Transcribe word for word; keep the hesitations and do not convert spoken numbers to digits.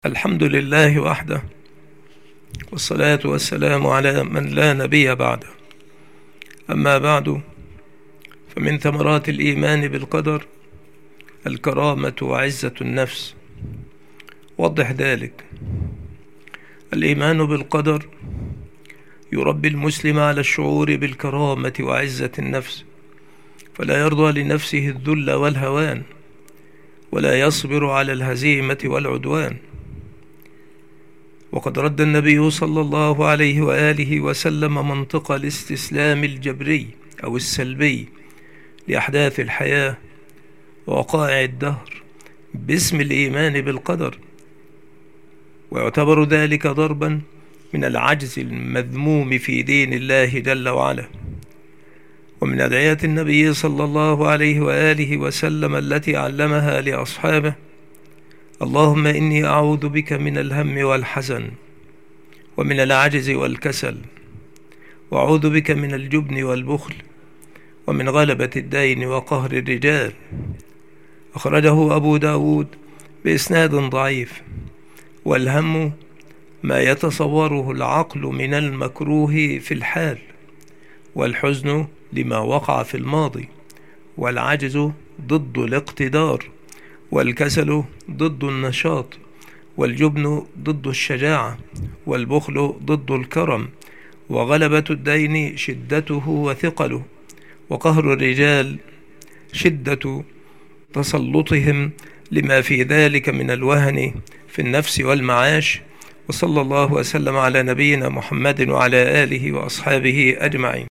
الحمد لله وحده، والصلاة والسلام على من لا نبي بعده. أما بعد، فمن ثمرات الإيمان بالقدر الكرامة وعزة النفس. وضح ذلك. الإيمان بالقدر يربي المسلم على الشعور بالكرامة وعزة النفس، فلا يرضى لنفسه الذل والهوان، ولا يصبر على الهزيمة والعدوان. وقد رد النبي صلى الله عليه وآله وسلم منطق الاستسلام الجبري أو السلبي لأحداث الحياة ووقائع الدهر باسم الإيمان بالقدر، ويعتبر ذلك ضربا من العجز المذموم في دين الله جل وعلا. ومن أدعية النبي صلى الله عليه وآله وسلم التي علمها لأصحابه: اللهم إني أعوذ بك من الهم والحزن، ومن العجز والكسل، وأعوذ بك من الجبن والبخل، ومن غلبة الدين وقهر الرجال. أخرجه أبو داود بإسناد ضعيف. والهم ما يتصوره العقل من المكروه في الحال، والحزن لما وقع في الماضي، والعجز ضد الاقتدار، والكسل ضد النشاط، والجبن ضد الشجاعة، والبخل ضد الكرم، وغلبة الدين شدته وثقله، وقهر الرجال شدة تسلطهم لما في ذلك من الوهن في النفس والمعاش. وصلى الله وسلم على نبينا محمد وعلى آله وأصحابه أجمعين.